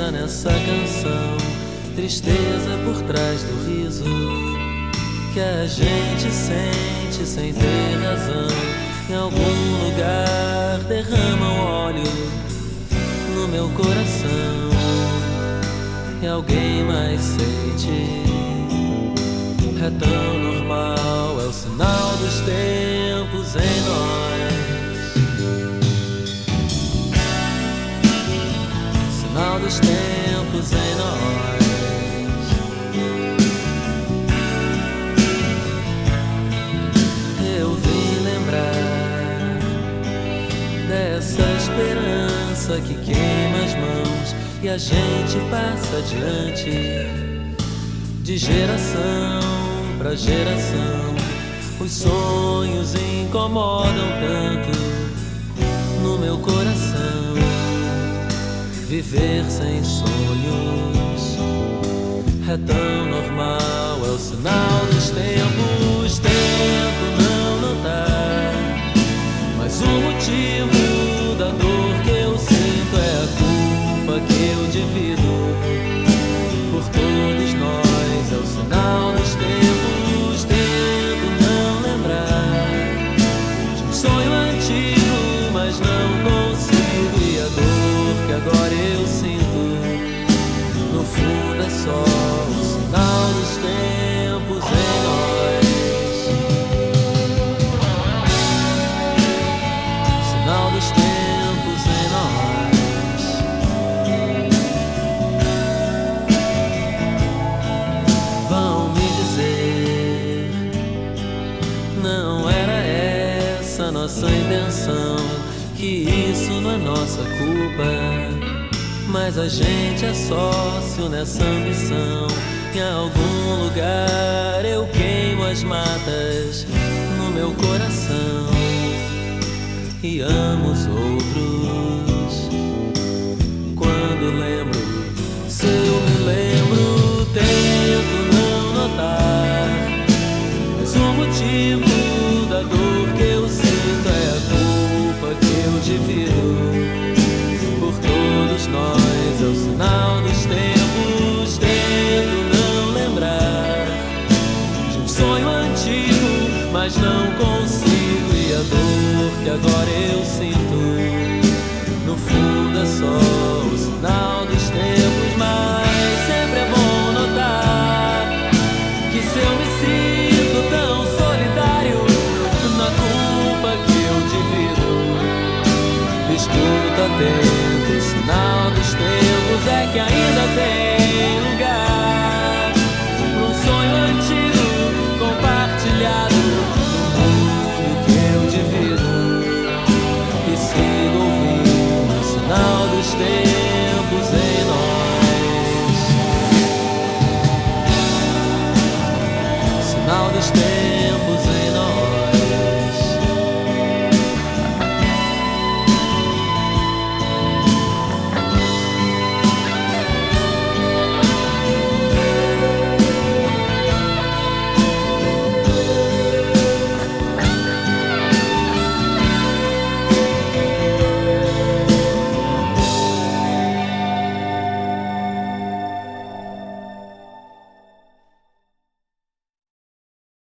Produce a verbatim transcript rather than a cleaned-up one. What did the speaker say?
tristeza nessa canção, tristeza por trás do riso que a gente sente sem ter razão. Em algum lugar derrama o óleo no meu coração e alguém mais sente. É tão normal, é o sinal dos tempos em nós, sinal dos tempos em nós. Eu vim lembrar dessa esperança que queima as mãos e a gente passa adiante de geração pra geração. Os sonhos incomodam tanto no meu coração. Viver sem sonhos é tão normal, é o sinal dos tempos. Tento não notar, mas o motivo da dor que eu sinto é a culpa que eu divido por todos nós. É o sinal dos tempos. Tento não lembrar de um sonho antigo, mas não consigo. E a dor que agora eu sinto, no fundo é só o sinal dos tempos em nós, sinal dos tempos em nós. Vão me dizer, não era essa nossa intenção, que isso não é nossa culpa, mas a gente é sócio nessa ambição. Em algum lugar eu queimo as matas no meu coração e amo os outros. Quando lembro, se eu me lembro, tento não notar, mas o motivo da dor que eu sinto é a culpa que eu divido por todos nós. É o sinal dos tempos. Tento não lembrar de um sonho antigo, mas não consigo. E a dor que agora eu sinto, no fundo é só o sinal dos tempos. Mas sempre é bom notar que se eu me sinto tão solidário na culpa que eu divido, escuta atento, o sinal dos tempos é que ainda tem